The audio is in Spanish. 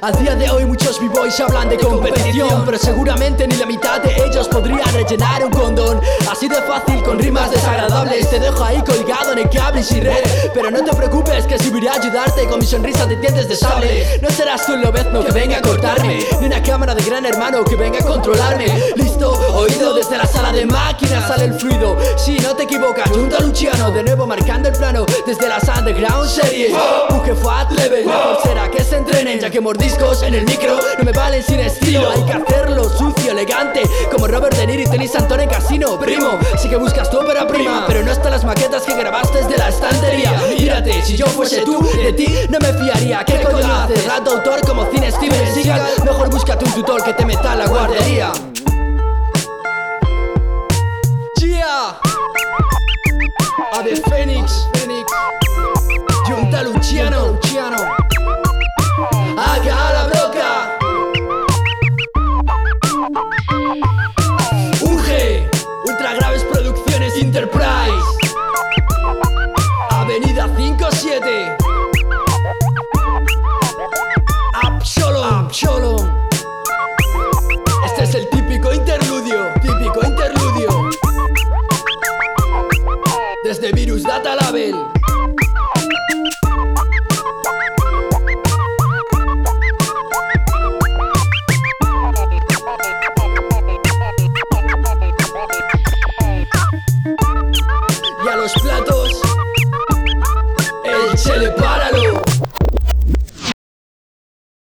A día de hoy muchos b-boys hablan de competición, pero seguramente ni la mitad de ellos podrían rellenar un condón. Así de fácil con rimas desagradables te dejo ahí colgado en el cable y sin red. Pero no te preocupes que si voy a ayudarte con mi sonrisa de dientes de sable. No serás tú el lobezno que venga a cortarme, ni una cámara de Gran Hermano que venga a controlarme. Listo, oído, desde la sala de máquinas sale el fluido. Si no te equivocas, junto a Luciano, de nuevo marcando el plano desde las underground series. Que fue a level, mejor será que se entrenen, ya que mordiscos en el micro no me valen sin estilo. Hay que hacerlo sucio, elegante, como Robert De Niro y Tony Santoro en Casino. Primo, sí que buscas tu ópera prima, pero no están las maquetas que grabaste desde la estantería. Mírate, si yo fuese tú, de ti no me fiaría. ¿Qué coño haces? Rap de autor como Cine Steven Seagal. Mejor búscate un tutor que te meta en la guardería. Yeah. Ave Fénix, junta a Luciano, acá la broca.